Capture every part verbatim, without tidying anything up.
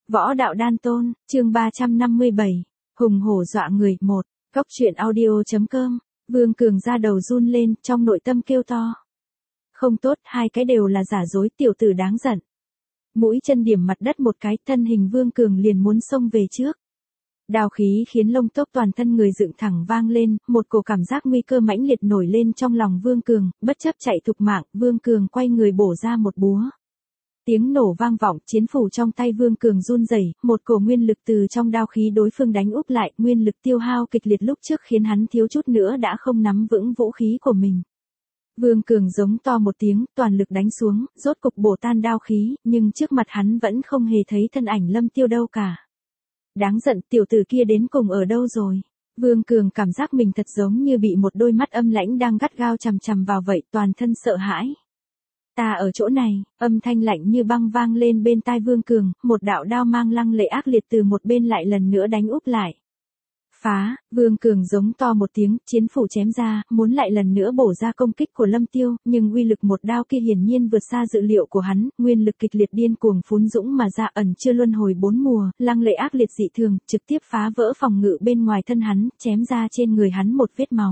Võ đạo đan tôn, chương ba trăm năm mươi bảy, hùng hổ dọa người, một, Cốc truyện audio.com, Vương Cường ra đầu run lên, trong nội tâm kêu to. Không tốt, hai cái đều là giả dối, tiểu tử đáng giận. Mũi chân điểm mặt đất một cái, thân hình Vương Cường liền muốn xông về trước. Đao khí khiến lông tóc toàn thân người dựng thẳng vang lên, một cổ cảm giác nguy cơ mãnh liệt nổi lên trong lòng Vương Cường, bất chấp chạy thục mạng, Vương Cường quay người bổ ra một búa. Tiếng nổ vang vọng, chiến phủ trong tay Vương Cường run rẩy, một cổ nguyên lực từ trong đao khí đối phương đánh úp lại, nguyên lực tiêu hao kịch liệt lúc trước khiến hắn thiếu chút nữa đã không nắm vững vũ khí của mình. Vương Cường giống to một tiếng, toàn lực đánh xuống, rốt cục bổ tan đao khí, nhưng trước mặt hắn vẫn không hề thấy thân ảnh Lâm Tiêu đâu cả. Đáng giận, tiểu tử kia đến cùng ở đâu rồi? Vương Cường cảm giác mình thật giống như bị một đôi mắt âm lãnh đang gắt gao chằm chằm vào vậy, toàn thân sợ hãi. Ta ở chỗ này, âm thanh lạnh như băng vang lên bên tai Vương Cường, một đạo đao mang lăng lệ ác liệt từ một bên lại lần nữa đánh úp lại. Phá, Vương Cường giống to một tiếng, chiến phủ chém ra, muốn lại lần nữa bổ ra công kích của Lâm Tiêu, nhưng uy lực một đao kia hiển nhiên vượt xa dự liệu của hắn, nguyên lực kịch liệt điên cuồng phún dũng mà ra, ẩn chưa luân hồi bốn mùa, lăng lệ ác liệt dị thường, trực tiếp phá vỡ phòng ngự bên ngoài thân hắn, chém ra trên người hắn một vết máu.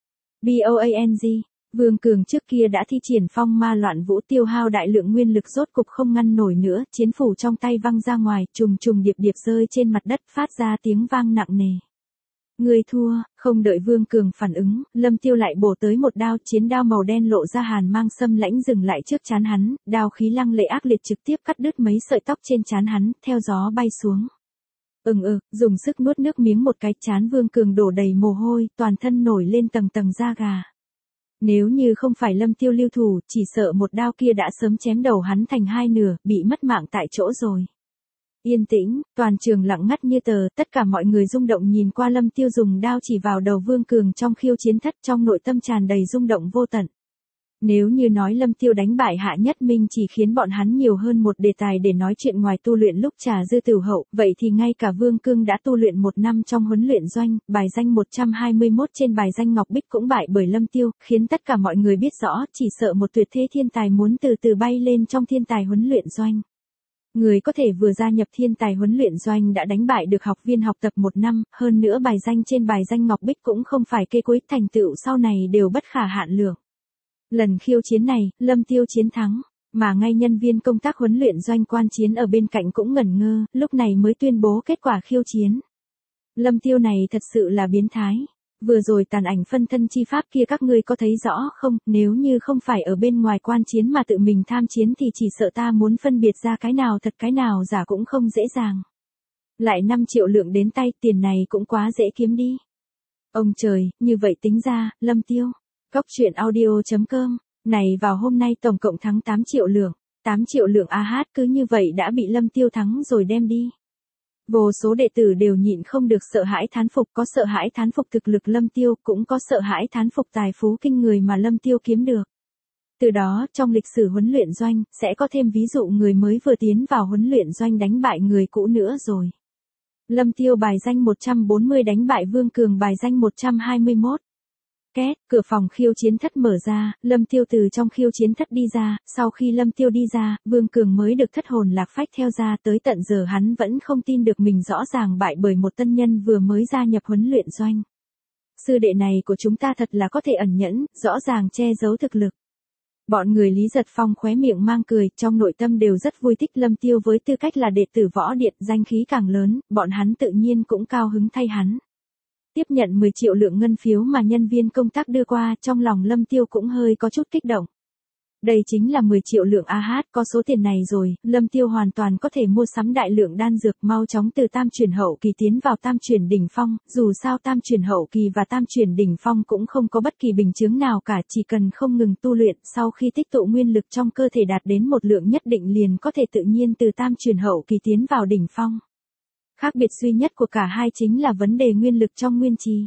Boang, Vương Cường trước kia đã thi triển phong ma loạn vũ, tiêu hao đại lượng nguyên lực, rốt cục không ngăn nổi nữa, chiến phủ trong tay văng ra ngoài, trùng trùng điệp điệp rơi trên mặt đất, phát ra tiếng vang nặng nề. Người thua, không đợi Vương Cường phản ứng, Lâm Tiêu lại bổ tới một đao, chiến đao màu đen lộ ra hàn mang xâm lãnh dừng lại trước trán hắn, đao khí lăng lệ ác liệt trực tiếp cắt đứt mấy sợi tóc trên trán hắn, theo gió bay xuống. Ừng ừ, dùng sức nuốt nước miếng một cái, trán Vương Cường đổ đầy mồ hôi, toàn thân nổi lên tầng tầng da gà. Nếu như không phải Lâm Tiêu lưu thủ, chỉ sợ một đao kia đã sớm chém đầu hắn thành hai nửa, bị mất mạng tại chỗ rồi. Yên tĩnh, toàn trường lặng ngắt như tờ, tất cả mọi người rung động nhìn qua Lâm Tiêu dùng đao chỉ vào đầu Vương Cường trong khiêu chiến thất, trong nội tâm tràn đầy rung động vô tận. Nếu như nói Lâm Tiêu đánh bại Hạ Nhất Minh chỉ khiến bọn hắn nhiều hơn một đề tài để nói chuyện ngoài tu luyện lúc trà dư tửu hậu, vậy thì ngay cả Vương Cương đã tu luyện một năm trong huấn luyện doanh, bài danh một trăm hai mươi mốt trên bài danh Ngọc Bích cũng bại bởi Lâm Tiêu, khiến tất cả mọi người biết rõ, chỉ sợ một tuyệt thế thiên tài muốn từ từ bay lên trong thiên tài huấn luyện doanh. Người có thể vừa gia nhập thiên tài huấn luyện doanh đã đánh bại được học viên học tập một năm, hơn nữa bài danh trên bài danh Ngọc Bích cũng không phải kê cuối, thành tựu sau này đều bất khả hạn lượng. Lần khiêu chiến này, Lâm Tiêu chiến thắng, mà ngay nhân viên công tác huấn luyện doanh quan chiến ở bên cạnh cũng ngẩn ngơ, lúc này mới tuyên bố kết quả khiêu chiến. Lâm Tiêu này thật sự là biến thái. Vừa rồi tàn ảnh phân thân chi pháp kia các ngươi có thấy rõ không, nếu như không phải ở bên ngoài quan chiến mà tự mình tham chiến thì chỉ sợ ta muốn phân biệt ra cái nào thật cái nào giả cũng không dễ dàng. Lại năm triệu lượng đến tay, tiền này cũng quá dễ kiếm đi. Ông trời, như vậy tính ra, Lâm Tiêu. Cốc truyện audio.com, này vào hôm nay tổng cộng thắng tám triệu lượng, tám triệu lượng a hát cứ như vậy đã bị Lâm Tiêu thắng rồi đem đi. Vô số đệ tử đều nhịn không được sợ hãi thán phục, có sợ hãi thán phục thực lực Lâm Tiêu, cũng có sợ hãi thán phục tài phú kinh người mà Lâm Tiêu kiếm được. Từ đó, trong lịch sử huấn luyện doanh, sẽ có thêm ví dụ người mới vừa tiến vào huấn luyện doanh đánh bại người cũ nữa rồi. Lâm Tiêu bài danh một trăm bốn mươi đánh bại Vương Cường bài danh một trăm hai mươi mốt. Két, cửa phòng khiêu chiến thất mở ra, Lâm Tiêu từ trong khiêu chiến thất đi ra, sau khi Lâm Tiêu đi ra, Vương Cường mới được thất hồn lạc phách theo ra, tới tận giờ hắn vẫn không tin được mình rõ ràng bại bởi một tân nhân vừa mới gia nhập huấn luyện doanh. Sư đệ này của chúng ta thật là có thể ẩn nhẫn, rõ ràng che giấu thực lực. Bọn người Lý Giật Phong khóe miệng mang cười, trong nội tâm đều rất vui thích Lâm Tiêu với tư cách là đệ tử võ điện, danh khí càng lớn, bọn hắn tự nhiên cũng cao hứng thay hắn. Tiếp nhận mười triệu lượng ngân phiếu mà nhân viên công tác đưa qua, trong lòng Lâm Tiêu cũng hơi có chút kích động. Đây chính là mười triệu lượng a hát, có số tiền này rồi, Lâm Tiêu hoàn toàn có thể mua sắm đại lượng đan dược, mau chóng từ tam chuyển hậu kỳ tiến vào tam chuyển đỉnh phong, dù sao tam chuyển hậu kỳ và tam chuyển đỉnh phong cũng không có bất kỳ bình chứng nào cả, chỉ cần không ngừng tu luyện, sau khi tích tụ nguyên lực trong cơ thể đạt đến một lượng nhất định liền có thể tự nhiên từ tam chuyển hậu kỳ tiến vào đỉnh phong. Khác biệt duy nhất của cả hai chính là vấn đề nguyên lực trong nguyên trì.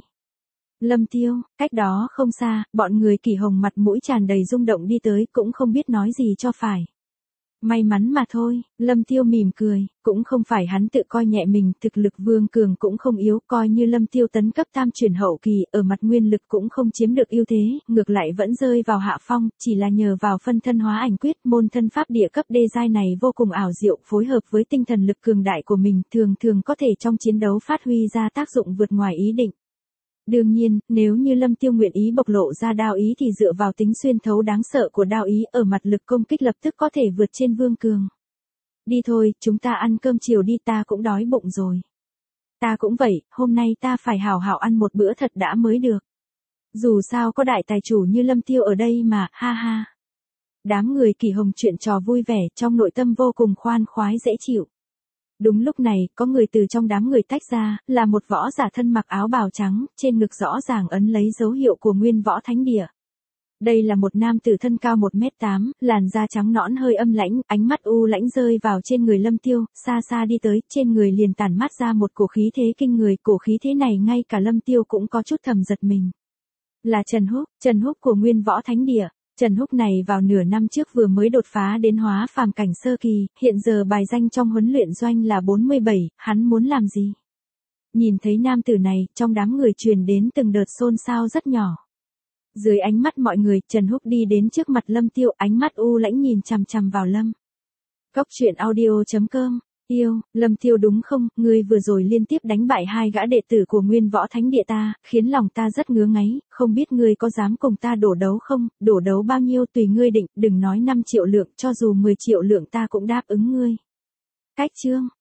Lâm Tiêu, cách đó không xa, bọn người Kỳ Hồng mặt mũi tràn đầy rung động đi tới cũng không biết nói gì cho phải. May mắn mà thôi, Lâm Tiêu mỉm cười, cũng không phải hắn tự coi nhẹ mình, thực lực Vương Cường cũng không yếu, coi như Lâm Tiêu tấn cấp tam chuyển hậu kỳ, ở mặt nguyên lực cũng không chiếm được ưu thế, ngược lại vẫn rơi vào hạ phong, chỉ là nhờ vào phân thân hóa ảnh quyết, môn thân pháp địa cấp đê giai này vô cùng ảo diệu, phối hợp với tinh thần lực cường đại của mình, thường thường có thể trong chiến đấu phát huy ra tác dụng vượt ngoài ý định. Đương nhiên, nếu như Lâm Tiêu nguyện ý bộc lộ ra đao ý thì dựa vào tính xuyên thấu đáng sợ của đao ý ở mặt lực công kích lập tức có thể vượt trên Vương Cường. Đi thôi, chúng ta ăn cơm chiều đi, ta cũng đói bụng rồi. Ta cũng vậy, hôm nay ta phải hảo hảo ăn một bữa thật đã mới được. Dù sao có đại tài chủ như Lâm Tiêu ở đây mà, ha ha. Đám người Kỳ Hồng chuyện trò vui vẻ, trong nội tâm vô cùng khoan khoái dễ chịu. Đúng lúc này, có người từ trong đám người tách ra, là một võ giả thân mặc áo bào trắng, trên ngực rõ ràng ấn lấy dấu hiệu của Nguyên Võ Thánh Địa. Đây là một nam tử thân cao một mét tám, làn da trắng nõn hơi âm lãnh, ánh mắt u lãnh rơi vào trên người Lâm Tiêu, xa xa đi tới, trên người liền tản mát ra một cổ khí thế kinh người, cổ khí thế này ngay cả Lâm Tiêu cũng có chút thầm giật mình. Là Trần Húc, Trần Húc của Nguyên Võ Thánh Địa. Trần Húc này vào nửa năm trước vừa mới đột phá đến hóa phàm cảnh sơ kỳ, hiện giờ bài danh trong huấn luyện doanh là bốn mươi bảy, hắn muốn làm gì? Nhìn thấy nam tử này, trong đám người truyền đến từng đợt xôn xao rất nhỏ. Dưới ánh mắt mọi người, Trần Húc đi đến trước mặt Lâm Tiêu, ánh mắt u lãnh nhìn chằm chằm vào Lâm. Cốc truyện audio chấm com. Yêu, Lâm Tiêu đúng không, ngươi vừa rồi liên tiếp đánh bại hai gã đệ tử của Nguyên Võ Thánh Địa ta, khiến lòng ta rất ngứa ngáy, không biết ngươi có dám cùng ta đổ đấu không, đổ đấu bao nhiêu tùy ngươi định, đừng nói năm triệu lượng, cho dù mười triệu lượng ta cũng đáp ứng ngươi. Cách chương,